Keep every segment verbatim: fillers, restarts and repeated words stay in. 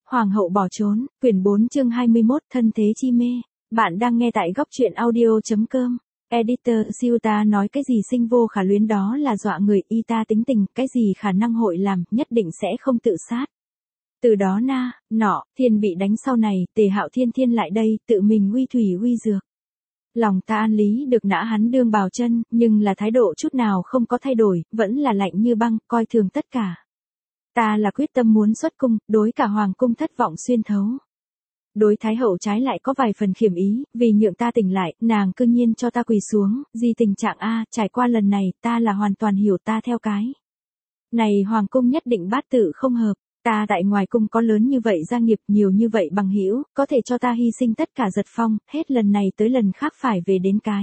Hoàng hậu bỏ trốn, quyển bốn chương hai mươi mốt, thân thế chi mê. Bạn đang nghe tại góc truyện audio.com. Editor, siêu ta nói cái gì sinh vô khả luyến đó là dọa người, y ta tính tình, cái gì khả năng hội làm, nhất định sẽ không tự sát. Từ đó na, nọ, thiên bị đánh sau này, Tề Hạo Thiên thiên lại đây, tự mình uy thủy uy dược. Lòng ta an lý được nã hắn đương bào chân, nhưng là thái độ chút nào không có thay đổi, vẫn là lạnh như băng, coi thường tất cả. Ta là quyết tâm muốn xuất cung, đối cả hoàng cung thất vọng xuyên thấu. Đối thái hậu trái lại có vài phần khiểm ý, vì nhượng ta tỉnh lại, nàng cư nhiên cho ta quỳ xuống, gì tình trạng a, trải qua lần này, ta là hoàn toàn hiểu ta theo cái. Này hoàng cung nhất định bát tự không hợp, ta tại ngoài cung có lớn như vậy gia nghiệp, nhiều như vậy bằng hữu, có thể cho ta hy sinh tất cả giật phong, hết lần này tới lần khác phải về đến cái.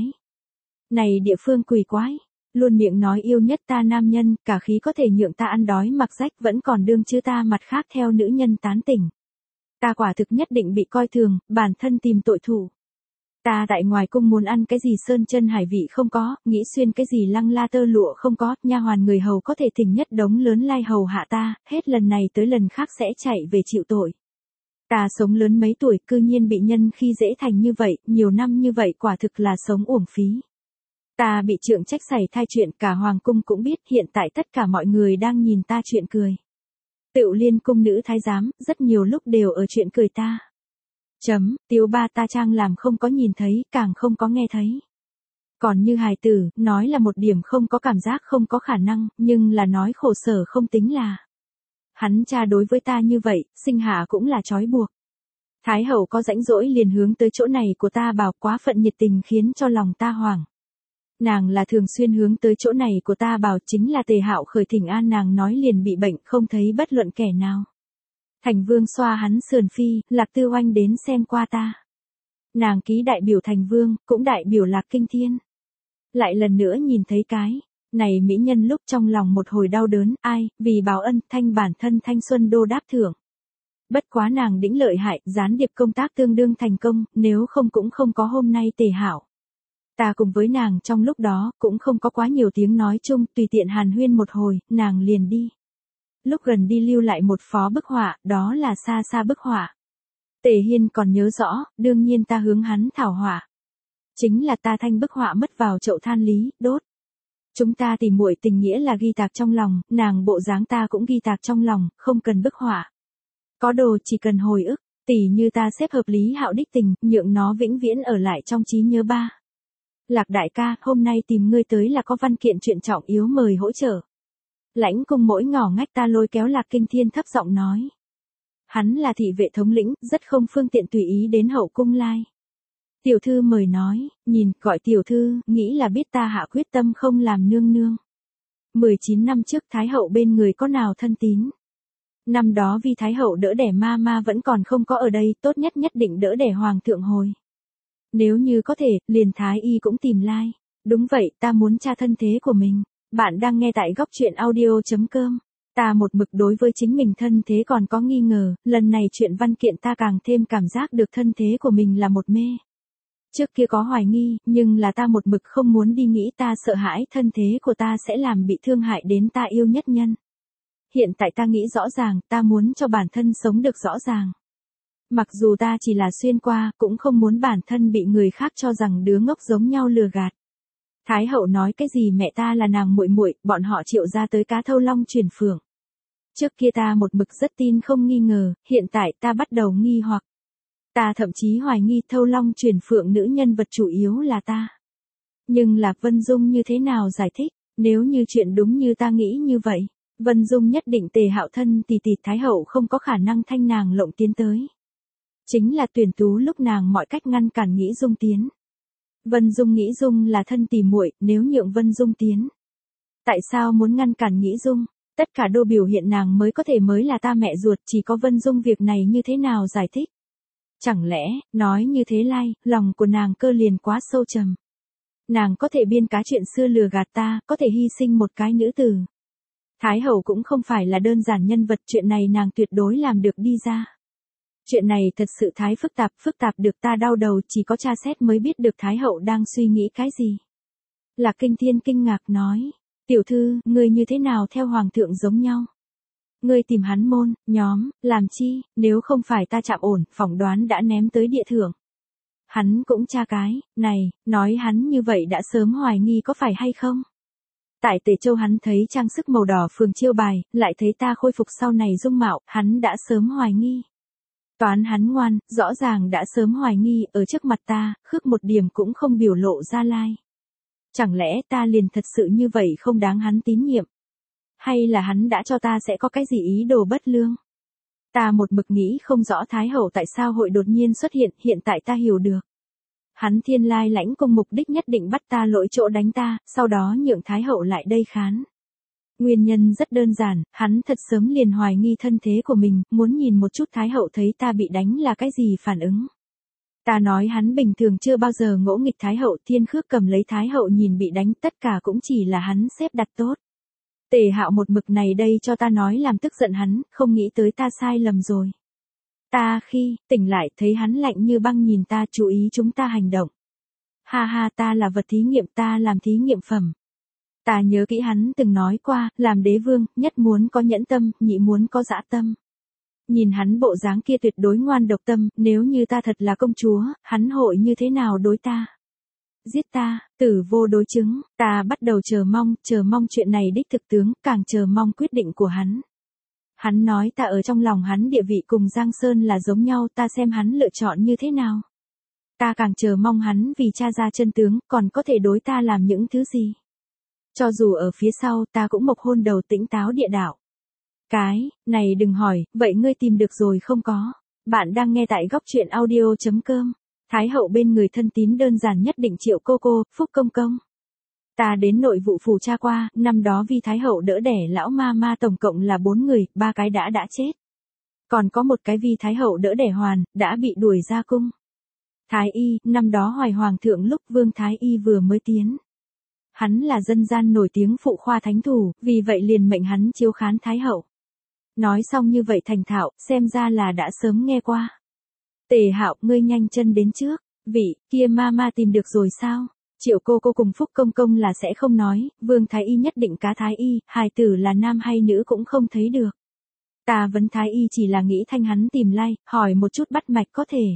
Này địa phương quỷ quái. Luôn miệng nói yêu nhất ta nam nhân, cả khí có thể nhượng ta ăn đói mặc rách vẫn còn đương chứ ta mặt khác theo nữ nhân tán tỉnh. Ta quả thực nhất định bị coi thường, bản thân tìm tội thủ. Ta tại ngoài cung muốn ăn cái gì sơn chân hải vị không có, nghĩ xuyên cái gì lăng la tơ lụa không có, nha hoàn người hầu có thể thỉnh nhất đống lớn lai hầu hạ ta, hết lần này tới lần khác sẽ chạy về chịu tội. Ta sống lớn mấy tuổi cư nhiên bị nhân khi dễ thành như vậy, nhiều năm như vậy quả thực là sống uổng phí. Ta bị trượng trách xảy thai chuyện, cả hoàng cung cũng biết, hiện tại tất cả mọi người đang nhìn ta chuyện cười. Tựu liên cung nữ thái giám, rất nhiều lúc đều ở chuyện cười ta. Chấm, tiếu ba ta trang làm không có nhìn thấy, càng không có nghe thấy. Còn như hài tử, nói là một điểm không có cảm giác không có khả năng, nhưng là nói khổ sở không tính là. Hắn cha đối với ta như vậy, sinh hạ cũng là trói buộc. Thái hậu có rãnh rỗi liền hướng tới chỗ này của ta bảo quá phận nhiệt tình khiến cho lòng ta hoảng. Nàng là thường xuyên hướng tới chỗ này của ta bảo chính là Tề Hạo khởi thỉnh an nàng nói liền bị bệnh không thấy bất luận kẻ nào. Thành vương xoa hắn sườn phi, Lạc Tư Oanh đến xem qua ta. Nàng ký đại biểu thành vương, cũng đại biểu Lạc Kinh Thiên. Lại lần nữa nhìn thấy cái, này mỹ nhân lúc trong lòng một hồi đau đớn, ai, vì báo ân thanh bản thân thanh xuân đô đáp thưởng. Bất quá nàng đĩnh lợi hại, gián điệp công tác tương đương thành công, nếu không cũng không có hôm nay Tề Hạo. Ta cùng với nàng trong lúc đó, cũng không có quá nhiều tiếng nói chung, tùy tiện hàn huyên một hồi, nàng liền đi. Lúc gần đi lưu lại một phó bức họa, đó là xa xa bức họa. Tề Hiên còn nhớ rõ, đương nhiên ta hướng hắn thảo họa. Chính là ta thanh bức họa mất vào chậu than lý, đốt. Chúng ta tỉ muội tình nghĩa là ghi tạc trong lòng, nàng bộ dáng ta cũng ghi tạc trong lòng, không cần bức họa. Có đồ chỉ cần hồi ức, tỉ như ta xếp hợp Lý Hạo đích tình, nhượng nó vĩnh viễn ở lại trong trí nhớ ba. Lạc đại ca, hôm nay tìm ngươi tới là có văn kiện chuyện trọng yếu mời hỗ trợ. Lãnh cung mỗi ngỏ ngách ta lôi kéo Lạc Kinh Thiên thấp giọng nói. Hắn là thị vệ thống lĩnh, rất không phương tiện tùy ý đến hậu cung lai. Tiểu thư mời nói, nhìn, gọi tiểu thư, nghĩ là biết ta hạ quyết tâm không làm nương nương. mười chín năm trước Thái hậu bên người có nào thân tín. Năm đó vì Thái hậu đỡ đẻ ma ma vẫn còn không có ở đây, tốt nhất nhất định đỡ đẻ hoàng thượng hồi. Nếu như có thể, liền thái y cũng tìm lai. Đúng vậy, ta muốn tra thân thế của mình. Bạn đang nghe tại góc truyện audio.com. Ta một mực đối với chính mình thân thế còn có nghi ngờ, lần này chuyện văn kiện ta càng thêm cảm giác được thân thế của mình là một mê. Trước kia có hoài nghi, nhưng là ta một mực không muốn đi nghĩ ta sợ hãi thân thế của ta sẽ làm bị thương hại đến ta yêu nhất nhân. Hiện tại ta nghĩ rõ ràng, ta muốn cho bản thân sống được rõ ràng. Mặc dù ta chỉ là xuyên qua, cũng không muốn bản thân bị người khác cho rằng đứa ngốc giống nhau lừa gạt. Thái hậu nói cái gì mẹ ta là nàng muội muội, bọn họ triệu ra tới cá thâu long truyền phượng. Trước kia ta một mực rất tin không nghi ngờ, hiện tại ta bắt đầu nghi hoặc. Ta thậm chí hoài nghi thâu long truyền phượng nữ nhân vật chủ yếu là ta. Nhưng Lạc Vân Dung như thế nào giải thích, nếu như chuyện đúng như ta nghĩ như vậy, Vân Dung nhất định Tề Hạo thân tỷ tỷ Thái hậu không có khả năng thanh nàng lộng tiến tới. Chính là tuyển tú lúc nàng mọi cách ngăn cản nghĩ Dung tiến. Vân Dung nghĩ Dung là thân tỷ muội, nếu nhượng Vân Dung tiến. Tại sao muốn ngăn cản nghĩ Dung? Tất cả đô biểu hiện nàng mới có thể mới là ta mẹ ruột, chỉ có Vân Dung việc này như thế nào giải thích? Chẳng lẽ, nói như thế lai, lòng của nàng cơ liền quá sâu trầm. Nàng có thể biên cá chuyện xưa lừa gạt ta, có thể hy sinh một cái nữ tử. Thái hậu cũng không phải là đơn giản nhân vật, chuyện này nàng tuyệt đối làm được đi ra. Chuyện này thật sự thái phức tạp, phức tạp được ta đau đầu, chỉ có tra xét mới biết được Thái hậu đang suy nghĩ cái gì. Lạc Kinh Thiên kinh ngạc nói, tiểu thư, người như thế nào theo hoàng thượng giống nhau. Ngươi tìm hắn môn, nhóm, làm chi, nếu không phải ta chạm ổn, phỏng đoán đã ném tới địa thượng. Hắn cũng tra cái, này, nói hắn như vậy đã sớm hoài nghi có phải hay không? Tại Tề Châu hắn thấy trang sức màu đỏ phường chiêu bài, lại thấy ta khôi phục sau này dung mạo, hắn đã sớm hoài nghi. Toán hắn ngoan, rõ ràng đã sớm hoài nghi, ở trước mặt ta, khước một điểm cũng không biểu lộ ra lai. Chẳng lẽ ta liền thật sự như vậy không đáng hắn tín nhiệm? Hay là hắn đã cho ta sẽ có cái gì ý đồ bất lương? Ta một mực nghĩ không rõ Thái Hậu tại sao hội đột nhiên xuất hiện, hiện tại ta hiểu được. Hắn thiên lai lãnh cung mục đích nhất định bắt ta lỗi chỗ đánh ta, sau đó nhượng Thái Hậu lại đây khán. Nguyên nhân rất đơn giản, hắn thật sớm liền hoài nghi thân thế của mình, muốn nhìn một chút Thái Hậu thấy ta bị đánh là cái gì phản ứng. Ta nói hắn bình thường chưa bao giờ ngỗ nghịch Thái Hậu, Thiên Khước cầm lấy Thái Hậu nhìn bị đánh, tất cả cũng chỉ là hắn xếp đặt tốt. Tề Hạo một mực này đây cho ta nói làm tức giận hắn, không nghĩ tới ta sai lầm rồi. Ta khi tỉnh lại thấy hắn lạnh như băng nhìn ta, chú ý chúng ta hành động. Ha ha, ta là vật thí nghiệm, ta làm thí nghiệm phẩm. Ta nhớ kỹ hắn từng nói qua, làm đế vương, nhất muốn có nhẫn tâm, nhị muốn có dã tâm. Nhìn hắn bộ dáng kia tuyệt đối ngoan độc tâm, nếu như ta thật là công chúa, hắn hội như thế nào đối ta? Giết ta, tử vô đối chứng, ta bắt đầu chờ mong, chờ mong chuyện này đích thực tướng, càng chờ mong quyết định của hắn. Hắn nói ta ở trong lòng hắn địa vị cùng Giang Sơn là giống nhau, ta xem hắn lựa chọn như thế nào. Ta càng chờ mong hắn vì cha ra chân tướng, còn có thể đối ta làm những thứ gì. Cho dù ở phía sau ta cũng mộc hôn đầu tĩnh táo địa đạo. Cái, này đừng hỏi, vậy ngươi tìm được rồi không có? Bạn đang nghe tại góc truyện audio.com. Thái Hậu bên người thân tín đơn giản nhất định Triệu cô cô, Phúc công công. Ta đến nội vụ phủ tra qua, năm đó vì Thái Hậu đỡ đẻ lão ma ma tổng cộng là bốn người, ba cái đã đã chết. Còn có một cái vì Thái Hậu đỡ đẻ hoàn, đã bị đuổi ra cung. Thái Y, năm đó Hoài Hoàng thượng lúc Vương Thái Y vừa mới tiến. Hắn là dân gian nổi tiếng phụ khoa thánh thủ, vì vậy liền mệnh hắn chiếu khán Thái Hậu. Nói xong như vậy thành thạo, xem ra là đã sớm nghe qua. Tề Hạo, ngươi nhanh chân đến trước, vị, kia ma ma tìm được rồi sao? Triệu cô cô cùng Phúc công công là sẽ không nói, Vương Thái Y nhất định cá Thái Y, hài tử là nam hay nữ cũng không thấy được. Ta vấn Thái Y chỉ là nghĩ thanh hắn tìm lai, hỏi một chút bắt mạch có thể.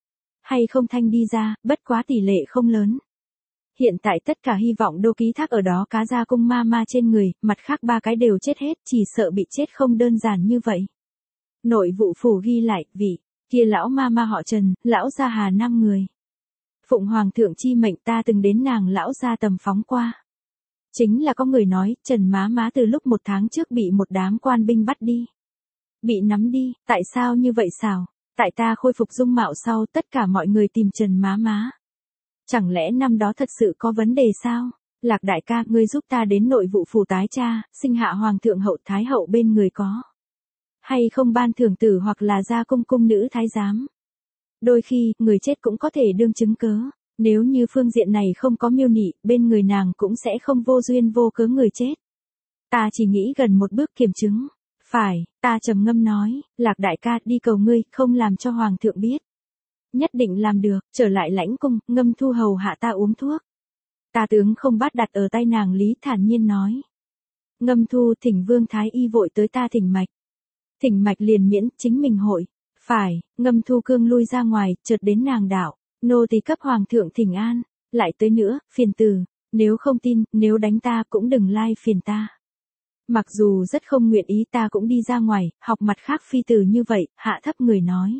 Hay không thanh đi ra, bất quá tỷ lệ không lớn. Hiện tại tất cả hy vọng đô ký thác ở đó cá gia cung ma ma trên người, mặt khác ba cái đều chết hết, chỉ sợ bị chết không đơn giản như vậy. Nội vụ phủ ghi lại, vị, kia lão ma ma họ Trần, lão gia hà năm người. Phụng Hoàng thượng chi mệnh ta từng đến nàng lão gia tầm phóng qua. Chính là có người nói, Trần má má từ lúc một tháng trước bị một đám quan binh bắt đi. Bị nắm đi, tại sao như vậy xảo? Tại ta khôi phục dung mạo sau tất cả mọi người tìm Trần má má. Chẳng lẽ năm đó thật sự có vấn đề sao? Lạc đại ca, ngươi giúp ta đến nội vụ phủ tái tra, sinh hạ Hoàng thượng hậu Thái Hậu bên người có. Hay không ban thưởng tử hoặc là gia cung cung nữ thái giám. Đôi khi, người chết cũng có thể đương chứng cớ. Nếu như phương diện này không có miêu nị, bên người nàng cũng sẽ không vô duyên vô cớ người chết. Ta chỉ nghĩ gần một bước kiểm chứng. Phải, ta trầm ngâm nói, Lạc đại ca đi cầu ngươi, không làm cho Hoàng thượng biết. Nhất định làm được, trở lại lãnh cung, Ngâm Thu hầu hạ ta uống thuốc. Ta tướng không bắt đặt ở tay nàng Lý thản nhiên nói. Ngâm Thu thỉnh Vương Thái Y vội tới ta thỉnh mạch. Thỉnh mạch liền miễn, chính mình hội. Phải, Ngâm Thu cương lui ra ngoài, chợt đến nàng đạo. Nô tỳ cấp Hoàng thượng thỉnh an, lại tới nữa, phiền từ. Nếu không tin, nếu đánh ta cũng đừng lai phiền ta. Mặc dù rất không nguyện ý ta cũng đi ra ngoài, học mặt khác phi từ như vậy, hạ thấp người nói.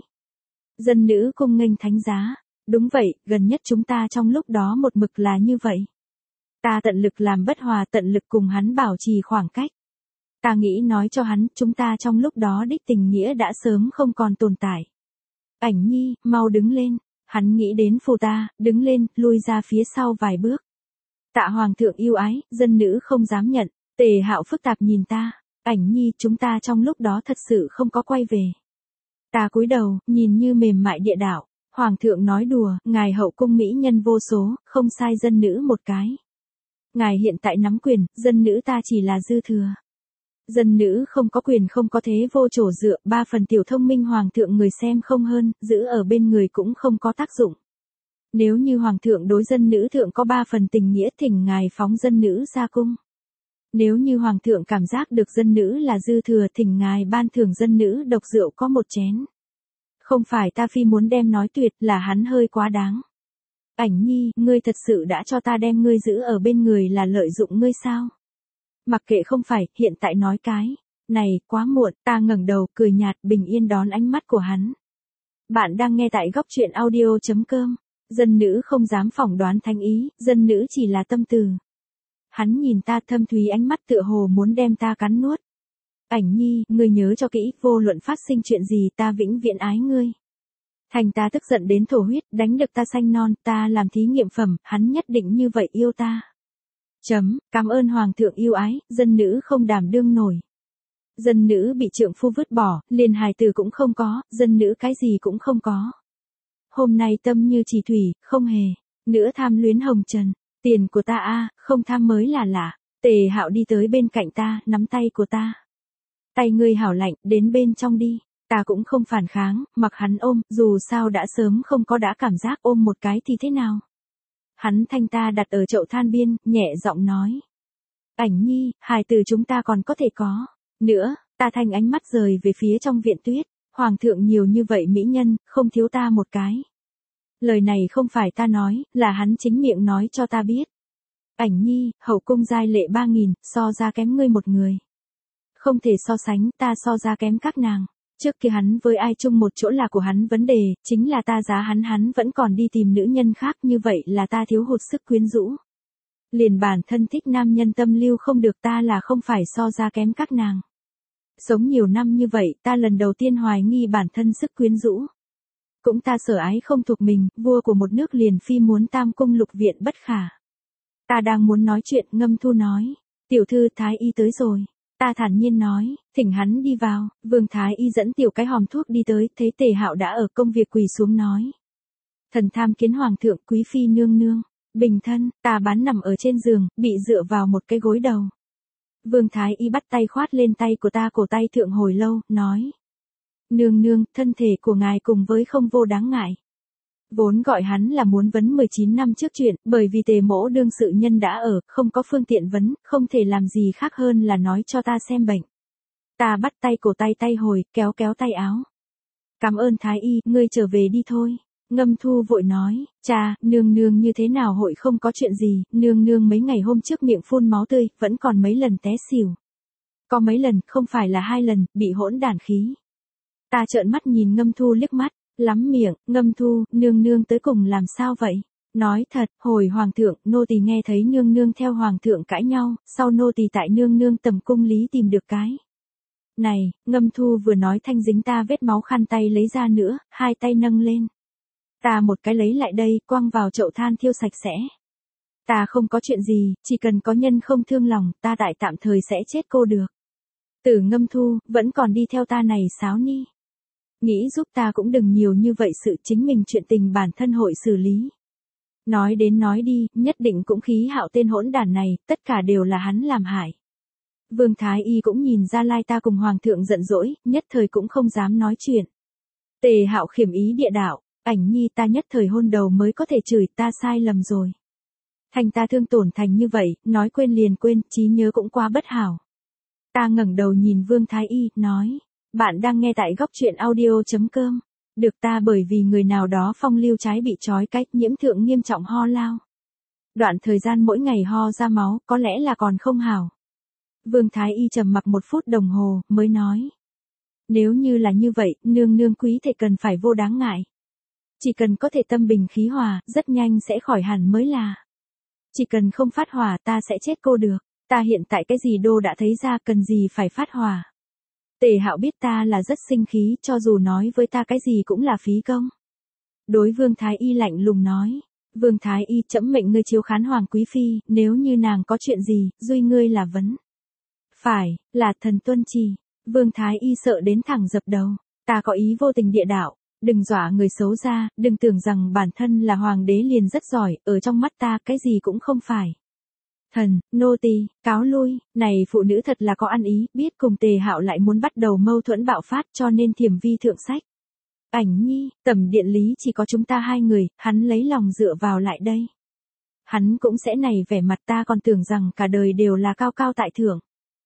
Dân nữ cung nghênh thánh giá. Đúng vậy, gần nhất chúng ta trong lúc đó một mực là như vậy. Ta tận lực làm bất hòa, tận lực cùng hắn bảo trì khoảng cách. Ta nghĩ nói cho hắn, chúng ta trong lúc đó đích tình nghĩa đã sớm không còn tồn tại. Ảnh nhi, mau đứng lên. Hắn nghĩ đến phù ta, đứng lên, lui ra phía sau vài bước. Tạ Hoàng thượng yêu ái, dân nữ không dám nhận. Tề Hạo phức tạp nhìn ta. Ảnh nhi, chúng ta trong lúc đó thật sự không có quay về. Ta cúi đầu, nhìn như mềm mại địa đạo. Hoàng thượng nói đùa, ngài hậu cung mỹ nhân vô số, không sai dân nữ một cái. Ngài hiện tại nắm quyền, dân nữ ta chỉ là dư thừa. Dân nữ không có quyền không có thế vô chỗ dựa, ba phần tiểu thông minh Hoàng thượng người xem không hơn, giữ ở bên người cũng không có tác dụng. Nếu như Hoàng thượng đối dân nữ thượng có ba phần tình nghĩa thỉnh ngài phóng dân nữ ra cung. Nếu như hoàng thượng cảm giác được dân nữ là dư thừa, thỉnh ngài ban thưởng dân nữ độc rượu có một chén. Không phải ta phi muốn đem nói tuyệt, là hắn hơi quá đáng. Ảnh nhi, ngươi thật sự đã cho ta đem ngươi giữ ở bên người là lợi dụng ngươi sao? Mặc kệ không phải, hiện tại nói cái. Này, quá muộn, ta ngẩng đầu, cười nhạt, bình yên đón ánh mắt của hắn. Bạn đang nghe tại góc truyện audio.com. Dân nữ không dám phỏng đoán thánh ý, dân nữ chỉ là tâm từ. Hắn nhìn ta thâm thúy ánh mắt tựa hồ muốn đem ta cắn nuốt. Ảnh nhi, ngươi nhớ cho kỹ, vô luận phát sinh chuyện gì ta vĩnh viễn ái ngươi. Thành ta tức giận đến thổ huyết, đánh được ta xanh non, ta làm thí nghiệm phẩm, hắn nhất định như vậy yêu ta. Chấm, cảm ơn hoàng thượng yêu ái, dân nữ không đảm đương nổi. Dân nữ bị trượng phu vứt bỏ, liền hài tử cũng không có, dân nữ cái gì cũng không có. Hôm nay tâm như chỉ thủy, không hề, nữa tham luyến hồng trần, tiền của ta a, không tham mới là lạ. Tề Hạo đi tới bên cạnh ta, nắm tay của ta. Tay ngươi hảo lạnh, đến bên trong đi. Ta cũng không phản kháng, mặc hắn ôm, dù sao đã sớm không có đã cảm giác ôm một cái thì thế nào. Hắn thanh ta đặt ở chậu than biên, nhẹ giọng nói. Ảnh nhi, hài tử chúng ta còn có thể có. Nữa, ta thanh ánh mắt rời về phía trong viện tuyết. Hoàng thượng nhiều như vậy mỹ nhân, không thiếu ta một cái. Lời này không phải ta nói, là hắn chính miệng nói cho ta biết. Ảnh nhi, hậu cung giai lệ ba nghìn, so ra kém ngươi một người. Không thể so sánh, ta so ra kém các nàng. Trước kia hắn với ai chung một chỗ là của hắn vấn đề, chính là ta giá hắn hắn vẫn còn đi tìm nữ nhân khác, như vậy là ta thiếu hụt sức quyến rũ. Liền bản thân thích nam nhân tâm lưu không được, ta là không phải so ra kém các nàng. Sống nhiều năm như vậy, ta lần đầu tiên hoài nghi bản thân sức quyến rũ. Cũng ta sở ái không thuộc mình, vua của một nước liền phi muốn tam cung lục viện bất khả. Ta đang muốn nói chuyện, Ngâm Thu nói. Tiểu thư Thái y tới rồi. Ta thản nhiên nói, thỉnh hắn đi vào. Vương Thái y dẫn tiểu cái hòm thuốc đi tới, thấy Tề Hạo đã ở công việc, quỳ xuống nói. Thần tham kiến hoàng thượng, quý phi nương nương. Bình thân, ta bán nằm ở trên giường, bị dựa vào một cái gối đầu. Vương Thái y bắt tay khoát lên tay của ta, cổ tay thượng hồi lâu, nói. Nương nương, thân thể của ngài cùng với không vô đáng ngại. Vốn gọi hắn là muốn vấn mười chín năm trước chuyện, bởi vì Tề mỗ đương sự nhân đã ở, không có phương tiện vấn, không thể làm gì khác hơn là nói cho ta xem bệnh. Ta bắt tay cổ tay tay hồi, kéo kéo tay áo. Cảm ơn Thái y, ngươi trở về đi thôi. Ngâm Thu vội nói, cha, nương nương như thế nào hội không có chuyện gì, nương nương mấy ngày hôm trước miệng phun máu tươi, vẫn còn mấy lần té xỉu. Có mấy lần, không phải là hai lần, bị hỗn đản khí. Ta trợn mắt nhìn Ngâm Thu liếc mắt, lắm miệng, Ngâm Thu, nương nương tới cùng làm sao vậy? Nói thật, hồi hoàng thượng, nô tỳ nghe thấy nương nương theo hoàng thượng cãi nhau, sau nô tỳ tại nương nương tầm cung lý tìm được cái. Này, Ngâm Thu vừa nói thanh dính ta vết máu khăn tay lấy ra nữa, hai tay nâng lên. Ta một cái lấy lại đây, quăng vào chậu than thiêu sạch sẽ. Ta không có chuyện gì, chỉ cần có nhân không thương lòng, ta tại tạm thời sẽ chết cô được. Tử Ngâm Thu, vẫn còn đi theo ta này sáo ni. Nghĩ giúp ta cũng đừng nhiều như vậy, sự chính mình chuyện tình bản thân hội xử lý. Nói đến nói đi, nhất định cũng khí Hạo tên hỗn đản này, tất cả đều là hắn làm hại. Vương Thái y cũng nhìn ra lai ta cùng hoàng thượng giận dỗi, nhất thời cũng không dám nói chuyện. Tề Hạo khiểm ý địa đạo, ảnh nhi ta nhất thời hôn đầu mới có thể chửi, ta sai lầm rồi. Thành ta thương tổn thành như vậy, nói quên liền quên, trí nhớ cũng quá bất hảo. Ta ngẩng đầu nhìn Vương Thái y, nói. Bạn đang nghe tại góc truyện audio.com. Được ta bởi vì người nào đó phong lưu trái bị trói cách, nhiễm thượng nghiêm trọng ho lao. Đoạn thời gian mỗi ngày ho ra máu, có lẽ là còn không hảo. Vương Thái y trầm mặc một phút đồng hồ, mới nói. Nếu như là như vậy, nương nương quý thể cần phải vô đáng ngại. Chỉ cần có thể tâm bình khí hòa, rất nhanh sẽ khỏi hẳn mới là. Chỉ cần không phát hỏa ta sẽ chết cô được. Ta hiện tại cái gì đô đã thấy ra, cần gì phải phát hỏa. Tề Hạo biết ta là rất sinh khí, cho dù nói với ta cái gì cũng là phí công. Đối Vương Thái y lạnh lùng nói. Vương Thái y, trẫm mệnh ngươi chiếu khán hoàng quý phi, nếu như nàng có chuyện gì, duy ngươi là vấn. Phải, là thần tuân chỉ. Vương Thái y sợ đến thẳng dập đầu. Ta có ý vô tình địa đạo. Đừng dọa người xấu ra, đừng tưởng rằng bản thân là hoàng đế liền rất giỏi, ở trong mắt ta cái gì cũng không phải. Thần, nô tỳ, cáo lui, này phụ nữ thật là có ăn ý, biết cùng Tề Hạo lại muốn bắt đầu mâu thuẫn bạo phát cho nên thiểm vi thượng sách. Ảnh nhi, tầm điện lý chỉ có chúng ta hai người, hắn lấy lòng dựa vào lại đây. Hắn cũng sẽ này vẻ mặt, ta còn tưởng rằng cả đời đều là cao cao tại thượng.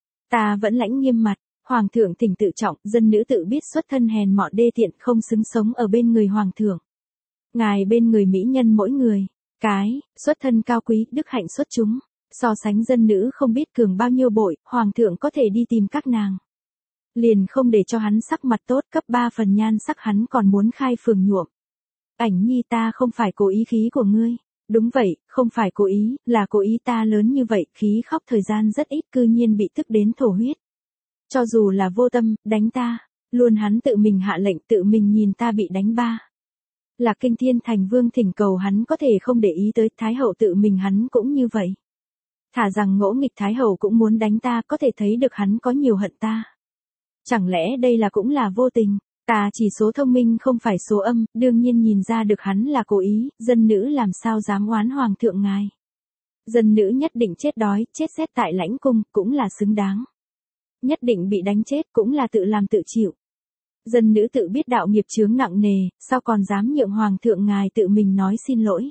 Ta vẫn lãnh nghiêm mặt, hoàng thượng thỉnh tự trọng, dân nữ tự biết xuất thân hèn mọn đê tiện, không xứng sống ở bên người hoàng thượng. Ngài bên người mỹ nhân mỗi người, cái, xuất thân cao quý, đức hạnh xuất chúng. So sánh dân nữ không biết cường bao nhiêu bội, hoàng thượng có thể đi tìm các nàng. Liền không để cho hắn sắc mặt tốt, cấp ba phần nhan sắc hắn còn muốn khai phường nhuộm. Ảnh nhi, ta không phải cố ý khí của ngươi. Đúng vậy, không phải cố ý, là cố ý, ta lớn như vậy, khí khóc thời gian rất ít, cư nhiên bị tức đến thổ huyết. Cho dù là vô tâm, đánh ta, luôn hắn tự mình hạ lệnh, tự mình nhìn ta bị đánh ba. Là Kinh Thiên Thành Vương thỉnh cầu hắn có thể không để ý tới, Thái Hậu tự mình hắn cũng như vậy. Thả rằng ngỗ nghịch Thái Hậu cũng muốn đánh ta, có thể thấy được hắn có nhiều hận ta. Chẳng lẽ đây là cũng là vô tình, ta chỉ số thông minh không phải số âm, đương nhiên nhìn ra được hắn là cố ý, dân nữ làm sao dám oán hoàng thượng ngài. Dân nữ nhất định chết đói, chết rét tại lãnh cung, cũng là xứng đáng. Nhất định bị đánh chết, cũng là tự làm tự chịu. Dân nữ tự biết đạo nghiệp chướng nặng nề, sao còn dám nhượng hoàng thượng ngài tự mình nói xin lỗi.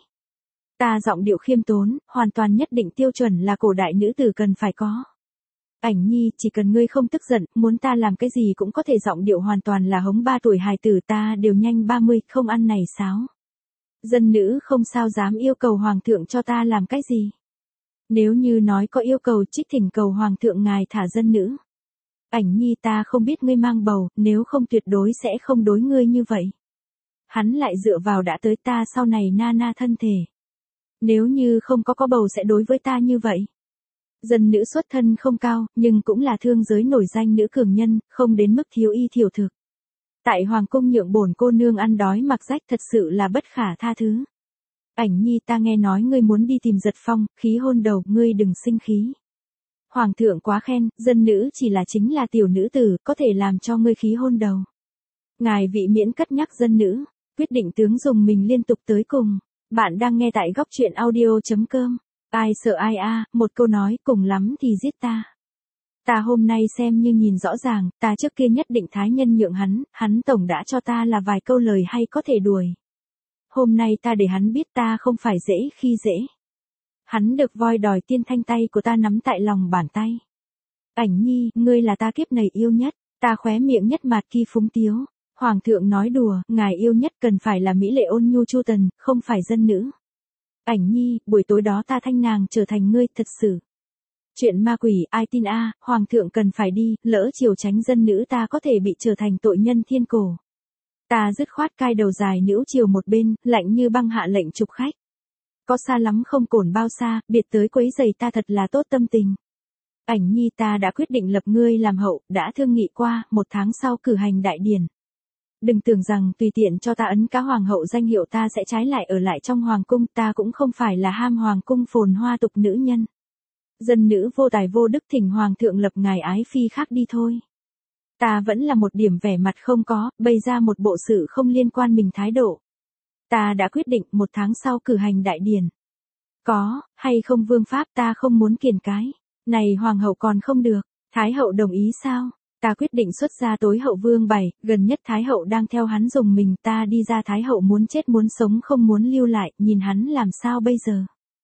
Ta giọng điệu khiêm tốn, hoàn toàn nhất định tiêu chuẩn là cổ đại nữ tử cần phải có. Ảnh nhi, chỉ cần ngươi không tức giận, muốn ta làm cái gì cũng có thể, giọng điệu hoàn toàn là hống ba tuổi hài tử, ta đều nhanh ba mươi, không ăn này sáo. Dân nữ không sao dám yêu cầu hoàng thượng cho ta làm cái gì. Nếu như nói có yêu cầu, trích thỉnh cầu hoàng thượng ngài thả dân nữ. Ảnh nhi, ta không biết ngươi mang bầu, nếu không tuyệt đối sẽ không đối ngươi như vậy. Hắn lại dựa vào đã tới, ta sau này na na thân thể. Nếu như không có có bầu sẽ đối với ta như vậy. Dân nữ xuất thân không cao, nhưng cũng là thương giới nổi danh nữ cường nhân, không đến mức thiếu y thiểu thực. Tại hoàng cung nhượng bổn cô nương ăn đói mặc rách thật sự là bất khả tha thứ. Ảnh nhi, ta nghe nói ngươi muốn đi tìm Giật Phong, khí hôn đầu, ngươi đừng sinh khí. Hoàng thượng quá khen, dân nữ chỉ là chính là tiểu nữ tử, có thể làm cho ngươi khí hôn đầu. Ngài vị miễn cất nhắc dân nữ, quyết định tướng dùng mình liên tục tới cùng. Bạn đang nghe tại góc truyện audio chấm com. Ai sợ ai a, một câu nói, cùng lắm thì giết ta. Ta hôm nay xem như nhìn rõ ràng, ta trước kia nhất định thái nhân nhượng hắn, hắn tổng đã cho ta là vài câu lời hay có thể đuổi. Hôm nay ta để hắn biết ta không phải dễ khi dễ. Hắn được voi đòi tiên thanh tay của ta nắm tại lòng bàn tay. Ảnh nhi, ngươi là ta kiếp này yêu nhất, ta khóe miệng nhất mạt khi phúng tiếu. Hoàng thượng nói đùa, ngài yêu nhất cần phải là mỹ lệ ôn nhu chu tần, không phải dân nữ. Ảnh nhi, buổi tối đó ta thanh nàng trở thành ngươi, thật sự. Chuyện ma quỷ, ai tin a, hoàng thượng cần phải đi, lỡ chiều tránh dân nữ ta có thể bị trở thành tội nhân thiên cổ. Ta dứt khoát cai đầu dài nữ chiều một bên, lạnh như băng hạ lệnh trục khách. Có xa lắm không cồn bao xa, biệt tới quấy giày ta thật là tốt tâm tình. Ảnh nhi, ta đã quyết định lập ngươi làm hậu, đã thương nghị qua, một tháng sau cử hành đại điển. Đừng tưởng rằng tùy tiện cho ta ấn cá hoàng hậu danh hiệu ta sẽ trái lại ở lại trong hoàng cung, ta cũng không phải là ham hoàng cung phồn hoa tục nữ nhân. Dân nữ vô tài vô đức thỉnh hoàng thượng lập ngài ái phi khác đi thôi. Ta vẫn là một điểm vẻ mặt không có, bày ra một bộ sự không liên quan mình thái độ. Ta đã quyết định một tháng sau cử hành đại điển. Có, hay không vương pháp ta không muốn kiền cái. Này hoàng hậu còn không được, thái hậu đồng ý sao? Ta quyết định xuất ra tối hậu vương bảy, gần nhất thái hậu đang theo hắn dùng mình, ta đi ra thái hậu muốn chết muốn sống không muốn lưu lại, nhìn hắn làm sao bây giờ?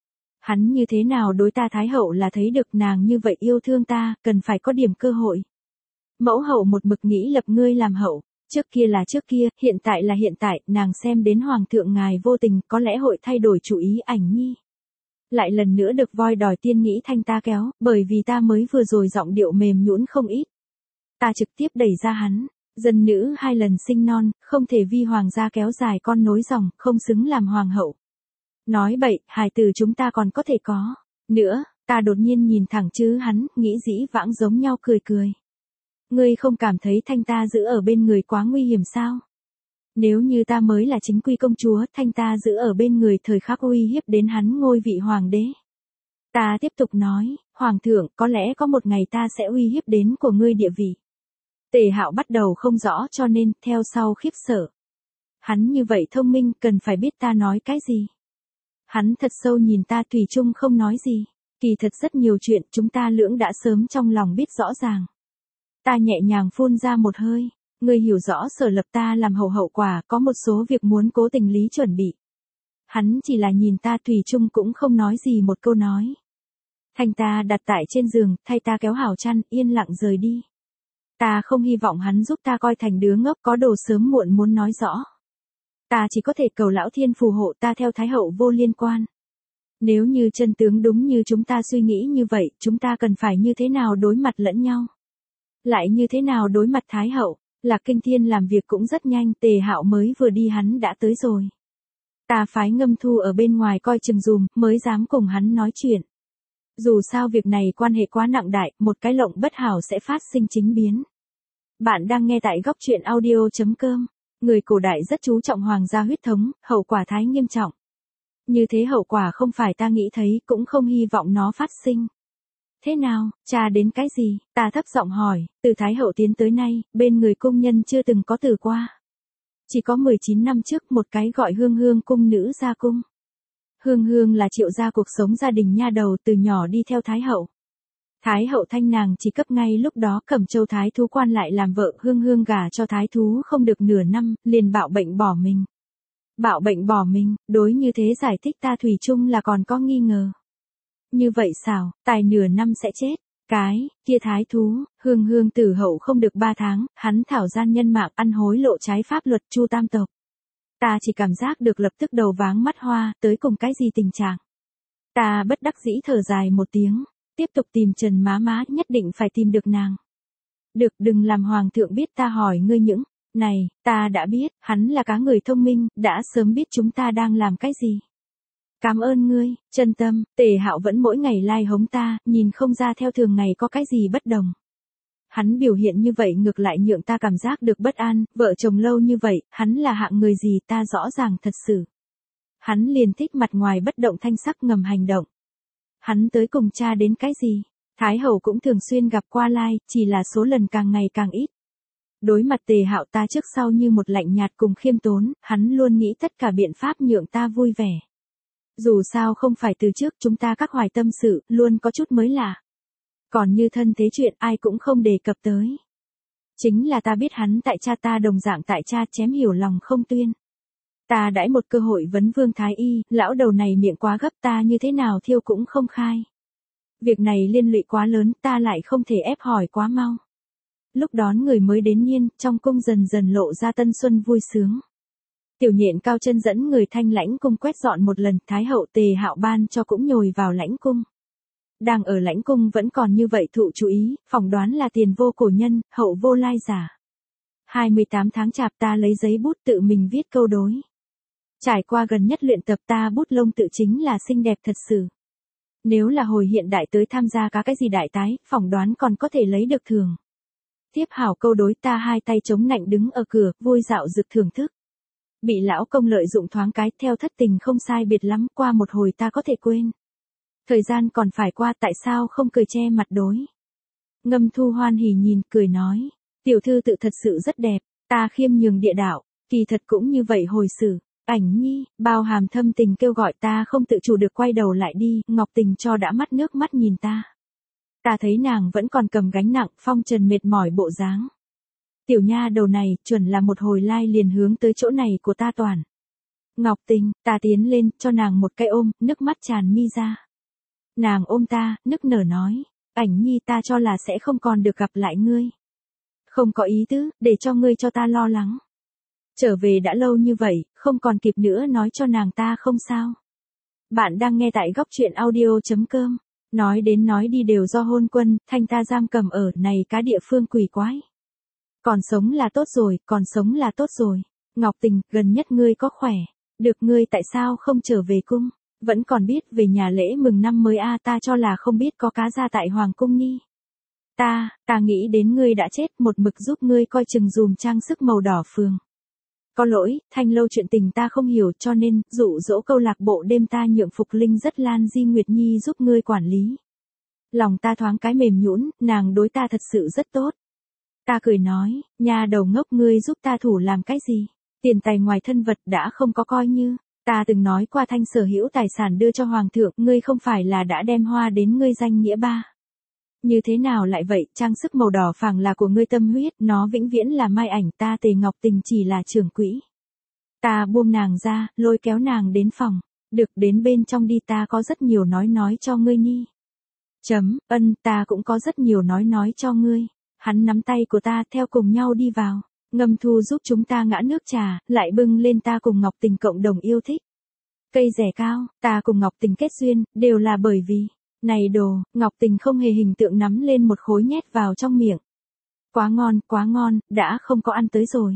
Hắn như thế nào đối ta thái hậu là thấy được nàng như vậy yêu thương ta, cần phải có điểm cơ hội. Mẫu hậu một mực nghĩ lập ngươi làm hậu, trước kia là trước kia, hiện tại là hiện tại, nàng xem đến hoàng thượng ngài vô tình, có lẽ hội thay đổi chủ ý. Ảnh nhi. Lại lần nữa được voi đòi tiên nghĩ thanh ta kéo, bởi vì ta mới vừa rồi giọng điệu mềm nhũn không ít. Ta trực tiếp đẩy ra hắn, dân nữ hai lần sinh non, không thể vi hoàng gia kéo dài con nối dòng, không xứng làm hoàng hậu. Nói bậy, hài tử chúng ta còn có thể có. Nữa, ta đột nhiên nhìn thẳng chứ hắn, nghĩ dĩ vãng giống nhau cười cười. Ngươi không cảm thấy thanh ta giữ ở bên người quá nguy hiểm sao? Nếu như ta mới là chính quy công chúa, thanh ta giữ ở bên người thời khắc uy hiếp đến hắn ngôi vị hoàng đế. Ta tiếp tục nói, hoàng thượng, có lẽ có một ngày ta sẽ uy hiếp đến của ngươi địa vị. Tề Hạo bắt đầu không rõ cho nên, theo sau khiếp sợ. Hắn như vậy thông minh, cần phải biết ta nói cái gì. Hắn thật sâu nhìn ta thủy chung không nói gì. Kỳ thật rất nhiều chuyện chúng ta lưỡng đã sớm trong lòng biết rõ ràng. Ta nhẹ nhàng phun ra một hơi. Ngươi hiểu rõ sở lập ta làm hậu hậu quả, có một số việc muốn cố tình lý chuẩn bị. Hắn chỉ là nhìn ta thủy chung cũng không nói gì một câu nói. Thanh ta đặt tại trên giường, thay ta kéo hảo chăn, yên lặng rời đi. Ta không hy vọng hắn giúp ta coi thành đứa ngốc có đồ sớm muộn muốn nói rõ. Ta chỉ có thể cầu lão thiên phù hộ ta theo thái hậu vô liên quan. Nếu như chân tướng đúng như chúng ta suy nghĩ như vậy, chúng ta cần phải như thế nào đối mặt lẫn nhau? Lại như thế nào đối mặt thái hậu? Lạc Kinh Thiên làm việc cũng rất nhanh, Tề Hạo mới vừa đi hắn đã tới rồi. Ta phái Ngâm Thu ở bên ngoài coi chừng dùm, mới dám cùng hắn nói chuyện. Dù sao việc này quan hệ quá nặng đại, một cái lộng bất hảo sẽ phát sinh chính biến. Bạn đang nghe tại góc truyện audio.com. Người cổ đại rất chú trọng hoàng gia huyết thống, hậu quả thái nghiêm trọng. Như thế hậu quả không phải ta nghĩ thấy, cũng không hy vọng nó phát sinh. Thế nào, cha đến cái gì? Ta thấp giọng hỏi, từ thái hậu tiến tới nay, bên người cung nhân chưa từng có từ qua. Chỉ có mười chín năm trước một cái gọi Hương Hương cung nữ ra cung. Hương Hương là Triệu gia cuộc sống gia đình nha đầu từ nhỏ đi theo thái hậu. Thái hậu thanh nàng chỉ cấp ngay lúc đó Cẩm Châu thái thú quan lại làm vợ, Hương Hương gả cho thái thú không được nửa năm, liền bạo bệnh bỏ mình. Bạo bệnh bỏ mình, đối như thế giải thích ta thủy chung là còn có nghi ngờ. Như vậy sao, tài nửa năm sẽ chết. Cái, kia thái thú, Hương Hương tử hậu không được ba tháng, hắn thảo gian nhân mạng ăn hối lộ trái pháp luật Chu tam tộc. Ta chỉ cảm giác được lập tức đầu váng mắt hoa, tới cùng cái gì tình trạng. Ta bất đắc dĩ thở dài một tiếng, tiếp tục tìm Trần má má, nhất định phải tìm được nàng. Được, đừng làm hoàng thượng biết ta hỏi ngươi những, này, ta đã biết, hắn là cá người thông minh, đã sớm biết chúng ta đang làm cái gì. Cảm ơn ngươi, chân tâm, Tề Hạo vẫn mỗi ngày lai hống ta, nhìn không ra theo thường ngày có cái gì bất đồng. Hắn biểu hiện như vậy ngược lại nhượng ta cảm giác được bất an, vợ chồng lâu như vậy, hắn là hạng người gì ta rõ ràng thật sự. Hắn liền thích mặt ngoài bất động thanh sắc ngầm hành động. Hắn tới cùng cha đến cái gì? Thái hậu cũng thường xuyên gặp qua lai, chỉ là số lần càng ngày càng ít. Đối mặt Tề Hạo ta trước sau như một lạnh nhạt cùng khiêm tốn, hắn luôn nghĩ tất cả biện pháp nhượng ta vui vẻ. Dù sao không phải từ trước chúng ta các hoài tâm sự, luôn có chút mới lạ. Còn như thân thế chuyện ai cũng không đề cập tới. Chính là ta biết hắn tại cha ta đồng dạng tại cha chém hiểu lòng không tuyên. Ta đãi một cơ hội vấn Vương Thái Y, lão đầu này miệng quá gấp ta như thế nào thiêu cũng không khai. Việc này liên lụy quá lớn ta lại không thể ép hỏi quá mau. Lúc đón người mới đến nhiên, trong cung dần dần lộ ra tân xuân vui sướng. Tiểu Nhện cao chân dẫn người thanh lãnh cung quét dọn một lần, Thái hậu Tề Hạo ban cho cũng nhồi vào lãnh cung. Đang ở lãnh cung vẫn còn như vậy thụ chú ý, phỏng đoán là tiền vô cổ nhân, hậu vô lai giả. hai mươi tám tháng chạp ta lấy giấy bút tự mình viết câu đối. Trải qua gần nhất luyện tập ta bút lông tự chính là xinh đẹp thật sự. Nếu là hồi hiện đại tới tham gia các cái gì đại tái, phỏng đoán còn có thể lấy được thưởng. Tiếp hảo câu đối ta hai tay chống nạnh đứng ở cửa, vui dạo dực thưởng thức. Bị lão công lợi dụng thoáng cái theo thất tình không sai biệt lắm, qua một hồi ta có thể quên. Thời gian còn phải qua tại sao không cười che mặt đối. Ngâm Thu hoan hỉ nhìn, cười nói. Tiểu thư tự thật sự rất đẹp, ta khiêm nhường địa đạo, kỳ thật cũng như vậy hồi xử. Ảnh nhi, bao hàm thâm tình kêu gọi ta không tự chủ được quay đầu lại đi, Ngọc Tình cho đã mắt nước mắt nhìn ta. Ta thấy nàng vẫn còn cầm gánh nặng, phong trần mệt mỏi bộ dáng. Tiểu nha đầu này, chuẩn là một hồi lai liền hướng tới chỗ này của ta toàn. Ngọc Tình, ta tiến lên, cho nàng một cái ôm, nước mắt tràn mi ra. Nàng ôm ta, nức nở nói, Ảnh nhi ta cho là sẽ không còn được gặp lại ngươi. Không có ý tứ, để cho ngươi cho ta lo lắng. Trở về đã lâu như vậy, không còn kịp nữa nói cho nàng ta không sao. Bạn đang nghe tại góc truyện audio.com. Nói đến nói đi đều do hôn quân, thanh ta giam cầm ở này cá địa phương quỷ quái. Còn sống là tốt rồi, còn sống là tốt rồi. Ngọc Tình, gần nhất ngươi có khỏe. Được ngươi tại sao không trở về cung? Vẫn còn biết về nhà lễ mừng năm mới a ta cho là không biết có cá ra tại Hoàng cung nhi. Ta, ta nghĩ đến ngươi đã chết một mực giúp ngươi coi chừng dùm trang sức màu đỏ phường. Có lỗi, thanh lâu chuyện tình ta không hiểu cho nên, dụ dỗ câu lạc bộ đêm ta nhượng Phục Linh rất Lan Di Nguyệt Nhi giúp ngươi quản lý. Lòng ta thoáng cái mềm nhũn, nàng đối ta thật sự rất tốt. Ta cười nói, nhà đầu ngốc ngươi giúp ta thủ làm cái gì? Tiền tài ngoài thân vật đã không có coi như. Ta từng nói qua thanh sở hữu tài sản đưa cho hoàng thượng, ngươi không phải là đã đem hoa đến ngươi danh nghĩa ba. Như thế nào lại vậy, trang sức màu đỏ phàng là của ngươi tâm huyết, nó vĩnh viễn là mai ảnh ta Tề Ngọc Tình chỉ là trưởng quỹ. Ta buông nàng ra, lôi kéo nàng đến phòng. Được, đến bên trong đi, ta có rất nhiều nói nói cho ngươi ni. Chấm, ân, ta cũng có rất nhiều nói nói cho ngươi. Hắn nắm tay của ta theo cùng nhau đi vào. Ngâm Thu giúp chúng ta ngã nước trà, lại bưng lên ta cùng Ngọc Tình cộng đồng yêu thích. Cây rẻ cao, ta cùng Ngọc Tình kết duyên, đều là bởi vì, này đồ, Ngọc Tình không hề hình tượng nắm lên một khối nhét vào trong miệng. Quá ngon, quá ngon, đã không có ăn tới rồi.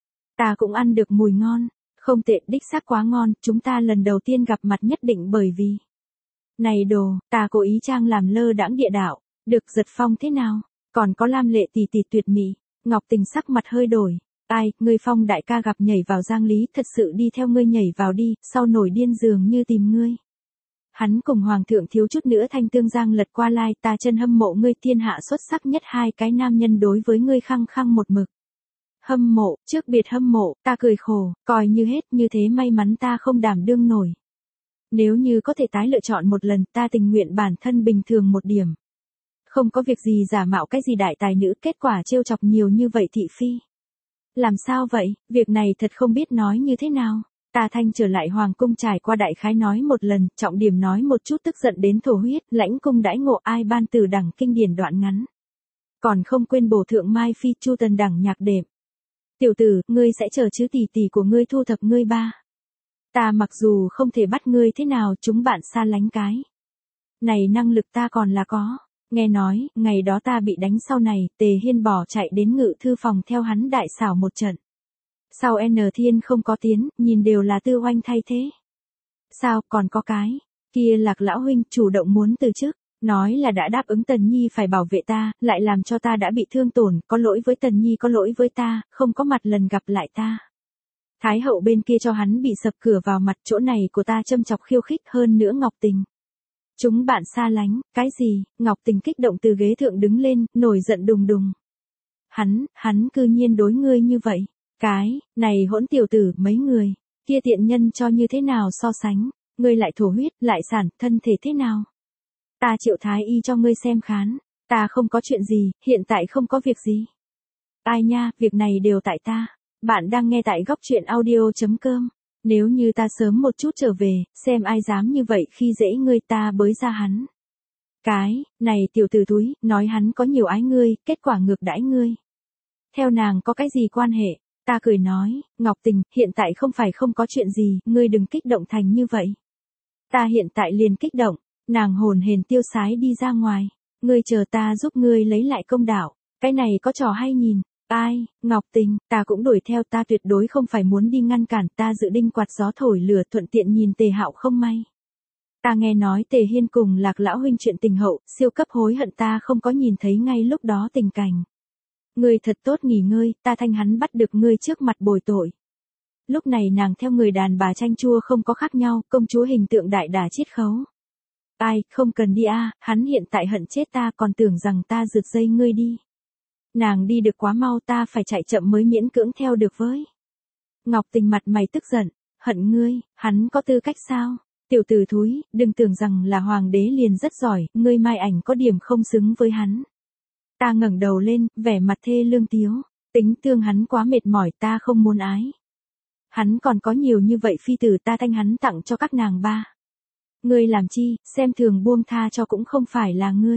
Ta cũng ăn được mùi ngon, không tệ, đích xác quá ngon, chúng ta lần đầu tiên gặp mặt nhất định bởi vì. Này đồ, ta cố ý trang làm lơ đãng địa đạo, được Giật Phong thế nào, còn có Lam Lệ tỷ tỷ tuyệt mỹ. Ngọc Tình sắc mặt hơi đổi. Ai, ngươi Phong đại ca gặp nhảy vào giang lý, thật sự đi theo ngươi nhảy vào đi, sau nổi điên dường như tìm ngươi. Hắn cùng Hoàng thượng thiếu chút nữa thanh tương giang lật qua lai, ta chân hâm mộ ngươi, thiên hạ xuất sắc nhất hai cái nam nhân đối với ngươi khăng khăng một mực. Hâm mộ, trước biệt hâm mộ, ta cười khổ, coi như hết như thế may mắn ta không đảm đương nổi. Nếu như có thể tái lựa chọn một lần, ta tình nguyện bản thân bình thường một điểm. Không có việc gì giả mạo cái gì đại tài nữ, kết quả trêu chọc nhiều như vậy thị phi. Làm sao vậy, việc này thật không biết nói như thế nào. Ta thanh trở lại hoàng cung trải qua đại khái nói một lần, trọng điểm nói một chút tức giận đến thổ huyết, lãnh cung đãi ngộ ai ban từ đẳng kinh điển đoạn ngắn. Còn không quên bổ thượng Mai Phi Chu Tần đẳng nhạc đệm. Tiểu tử, ngươi sẽ chờ chứ tỷ tỷ của ngươi thu thập ngươi ba. Ta mặc dù không thể bắt ngươi thế nào, chúng bạn xa lánh cái. Này năng lực ta còn là có. Nghe nói, ngày đó ta bị đánh sau này, Tề Hiên bỏ chạy đến ngự thư phòng theo hắn đại xảo một trận. Sau N Thiên không có tiến, nhìn đều là Tư Oanh thay thế. Sao, còn có cái, kia Lạc lão huynh chủ động muốn từ chức, nói là đã đáp ứng Tần Nhi phải bảo vệ ta, lại làm cho ta đã bị thương tổn, có lỗi với Tần Nhi, có lỗi với ta, không có mặt lần gặp lại ta. Thái hậu bên kia cho hắn bị sập cửa vào mặt, chỗ này của ta châm chọc khiêu khích hơn nữa Ngọc Tình. Chúng bạn xa lánh, cái gì, Ngọc Tình kích động từ ghế thượng đứng lên, nổi giận đùng đùng. Hắn, hắn cư nhiên đối ngươi như vậy, cái, này hỗn tiểu tử mấy người, kia tiện nhân cho như thế nào so sánh, ngươi lại thổ huyết, lại sản, thân thể thế nào. Ta triệu thái y cho ngươi xem khán, ta không có chuyện gì, hiện tại không có việc gì. Ai nha, việc này đều tại ta, bạn đang nghe tại góc truyện audio.com. Nếu như ta sớm một chút trở về, xem ai dám như vậy khi dễ ngươi, ta bới ra hắn. Cái, này tiểu tử túi, nói hắn có nhiều ái ngươi, kết quả ngược đãi ngươi. Theo nàng có cái gì quan hệ, ta cười nói, Ngọc Tình, hiện tại không phải không có chuyện gì, ngươi đừng kích động thành như vậy. Ta hiện tại liền kích động, nàng hồn hển tiêu sái đi ra ngoài, ngươi chờ ta giúp ngươi lấy lại công đạo, cái này có trò hay nhìn. Ai, Ngọc Tình, ta cũng đuổi theo, ta tuyệt đối không phải muốn đi ngăn cản, ta dự định quạt gió thổi lửa thuận tiện nhìn Tề Hạo không may. Ta nghe nói Tề Hiên cùng Lạc lão huynh chuyện tình hậu, siêu cấp hối hận ta không có nhìn thấy ngay lúc đó tình cảnh. Ngươi thật tốt nghỉ ngơi, ta thanh hắn bắt được ngươi trước mặt bồi tội. Lúc này nàng theo người đàn bà chanh chua không có khác nhau, công chúa hình tượng đại đà chiết khấu. Ai, không cần đi a, hắn hiện tại hận chết ta, còn tưởng rằng ta rượt dây ngươi đi. Nàng đi được quá mau, ta phải chạy chậm mới miễn cưỡng theo được với. Ngọc Tình mặt mày tức giận, hận ngươi, hắn có tư cách sao? Tiểu tử thúi, đừng tưởng rằng là hoàng đế liền rất giỏi, ngươi mai ảnh có điểm không xứng với hắn. Ta ngẩng đầu lên, vẻ mặt thê lương tiếu, tính thương hắn quá mệt mỏi, ta không muốn ái. Hắn còn có nhiều như vậy phi tử, ta thanh hắn tặng cho các nàng ba. Ngươi làm chi, xem thường buông tha cho cũng không phải là ngươi.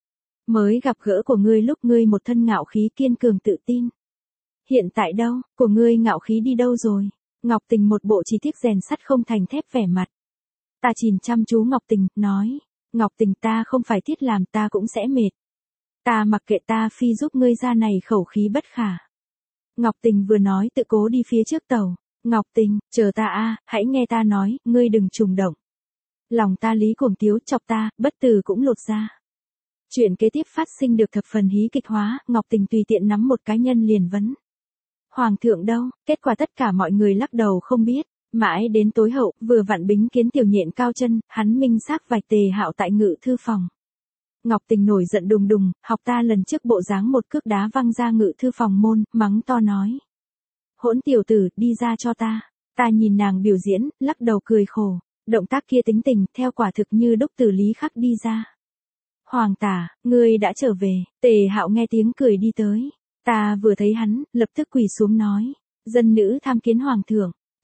Mới gặp gỡ của ngươi lúc ngươi một thân ngạo khí kiên cường tự tin. Hiện tại đâu, của ngươi ngạo khí đi đâu rồi? Ngọc Tình một bộ chỉ tiếc rèn sắt không thành thép vẻ mặt. Ta nhìn chăm chú Ngọc Tình, nói, Ngọc Tình ta không phải thiết làm, ta cũng sẽ mệt. Ta mặc kệ, ta phi giúp ngươi ra này khẩu khí bất khả. Ngọc Tình vừa nói tự cố đi phía trước tàu. Ngọc Tình, chờ ta a, hãy nghe ta nói, ngươi đừng trùng động. Lòng ta lý cuồng tiếu chọc ta, bất từ cũng lột ra. Chuyện kế tiếp phát sinh được thập phần hí kịch hóa, Ngọc Tình tùy tiện nắm một cá nhân liền vấn. Hoàng thượng đâu, kết quả tất cả mọi người lắc đầu không biết, mãi đến tối hậu, vừa vặn Bính Kiến tiểu nhện cao chân, hắn minh xác vạch Tề Hạo tại ngự thư phòng. Ngọc Tình nổi giận đùng đùng, học ta lần trước bộ dáng một cước đá văng ra ngự thư phòng môn, mắng to nói. Hỗn tiểu tử, đi ra cho ta. Ta nhìn nàng biểu diễn, lắc đầu cười khổ, động tác kia tính tình, theo quả thực như đúc từ lý khắc đi ra. Hoàng tả, ngươi đã trở về, Tề Hạo nghe tiếng cười đi tới. Ta vừa thấy hắn, lập tức quỳ xuống nói. Dân nữ tham kiến hoàng thượng.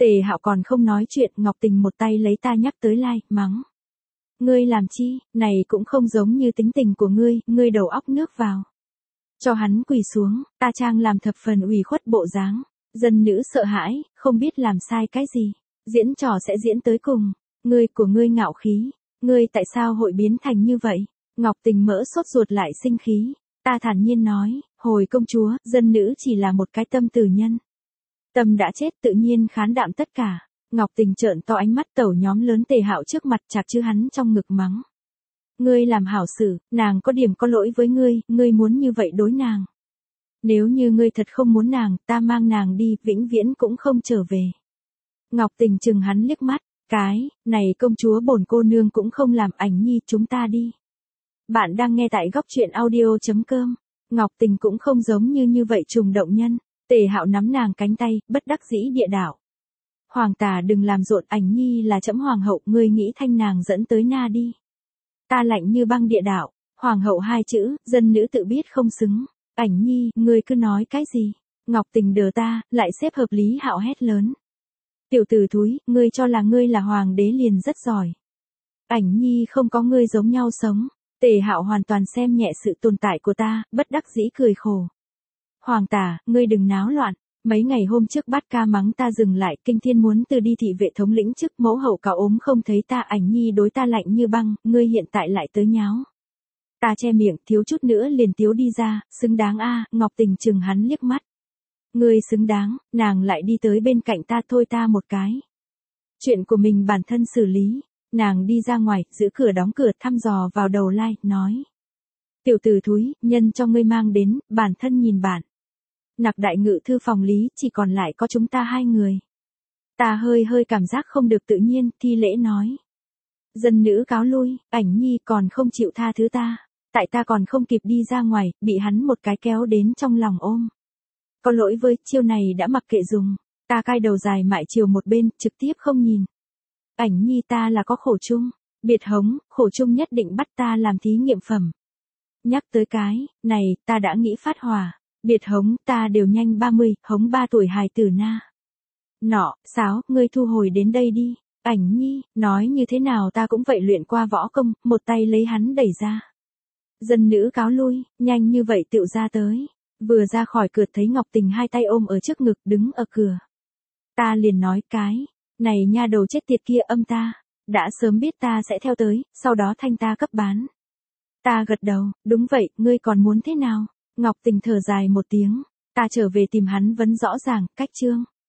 Tề Hạo còn không nói chuyện, Ngọc Tình một tay lấy ta nhắc tới lai, mắng. Ngươi làm chi, này cũng không giống như tính tình của ngươi, ngươi đầu óc nước vào. Cho hắn quỳ xuống, ta trang làm thập phần ủy khuất bộ dáng. Dân nữ sợ hãi, không biết làm sai cái gì. Diễn trò sẽ diễn tới cùng. Ngươi của ngươi ngạo khí. Ngươi tại sao hội biến thành như vậy? Ngọc Tình mỡ sốt ruột lại sinh khí. Ta thản nhiên nói, hồi công chúa, dân nữ chỉ là một cái tâm tử nhân. Tâm đã chết tự nhiên khán đạm tất cả. Ngọc Tình trợn to ánh mắt tẩu nhóm lớn Tề Hạo trước mặt chạc chứ hắn trong ngực mắng. Ngươi làm hảo sự, nàng có điểm có lỗi với ngươi, ngươi muốn như vậy đối nàng. Nếu như ngươi thật không muốn nàng, ta mang nàng đi, vĩnh viễn cũng không trở về. Ngọc Tình chừng hắn liếc mắt, cái, này công chúa bổn cô nương cũng không làm, Ảnh Nhi chúng ta đi. Bạn đang nghe tại góc truyện audio chấm com. Ngọc Tình cũng không giống như như vậy trùng động nhân. Tề Hạo nắm nàng cánh tay, bất đắc dĩ địa đạo. Hoàng tả đừng làm rộn, Ảnh Nhi là trẫm hoàng hậu, ngươi nghĩ thanh nàng dẫn tới na đi. Ta lạnh như băng địa đạo, hoàng hậu hai chữ, dân nữ tự biết không xứng. Ảnh Nhi, ngươi cứ nói cái gì? Ngọc Tình đờ ta, lại xếp hợp Lý Hạo hét lớn. Tiểu tử thúi, ngươi cho là ngươi là hoàng đế liền rất giỏi. Ảnh Nhi không có ngươi giống nhau sống. Tề Hạo hoàn toàn xem nhẹ sự tồn tại của ta, bất đắc dĩ cười khổ. Hoàng tả, ngươi đừng náo loạn. Mấy ngày hôm trước Bát Ca mắng ta dừng lại, Kinh Thiên muốn từ đi thị vệ thống lĩnh chức, mẫu hậu cả ốm không thấy ta, Ảnh Nhi đối ta lạnh như băng, ngươi hiện tại lại tới nháo. Ta che miệng, thiếu chút nữa liền tiếu đi ra, xứng đáng a. Ngọc Tình chừng hắn liếc mắt. Ngươi xứng đáng, nàng lại đi tới bên cạnh ta thôi ta một cái. Chuyện của mình bản thân xử lý, nàng đi ra ngoài, giữ cửa đóng cửa, thăm dò vào đầu lai, nói. Tiểu tử thúi, nhân cho ngươi mang đến, bản thân nhìn bản. Nặc đại ngự thư phòng lý, chỉ còn lại có chúng ta hai người. Ta hơi hơi cảm giác không được tự nhiên, thi lễ nói. Dân nữ cáo lui, Ảnh Nhi còn không chịu tha thứ ta. Tại ta còn không kịp đi ra ngoài, bị hắn một cái kéo đến trong lòng ôm. Có lỗi với, chiêu này đã mặc kệ dùng. Ta cai đầu dài mại chiều một bên, trực tiếp không nhìn. Ảnh Nhi ta là có khổ chung. Biệt hống, khổ chung nhất định bắt ta làm thí nghiệm phẩm. Nhắc tới cái, này, ta đã nghĩ phát hỏa. Biệt hống, ta đều nhanh ba mươi, hống ba tuổi hài tử na. Nọ, sáo, ngươi thu hồi đến đây đi. Ảnh Nhi, nói như thế nào ta cũng vậy luyện qua võ công, một tay lấy hắn đẩy ra. Dân nữ cáo lui, nhanh như vậy tựu ra tới. Vừa ra khỏi cửa thấy Ngọc Tình hai tay ôm ở trước ngực đứng ở cửa. Ta liền nói cái, này nha đầu chết tiệt kia âm ta. Đã sớm biết ta sẽ theo tới, sau đó thanh ta cấp bán. Ta gật đầu, đúng vậy, ngươi còn muốn thế nào? Ngọc Tình thở dài một tiếng, ta trở về tìm hắn vấn rõ ràng, cách chương.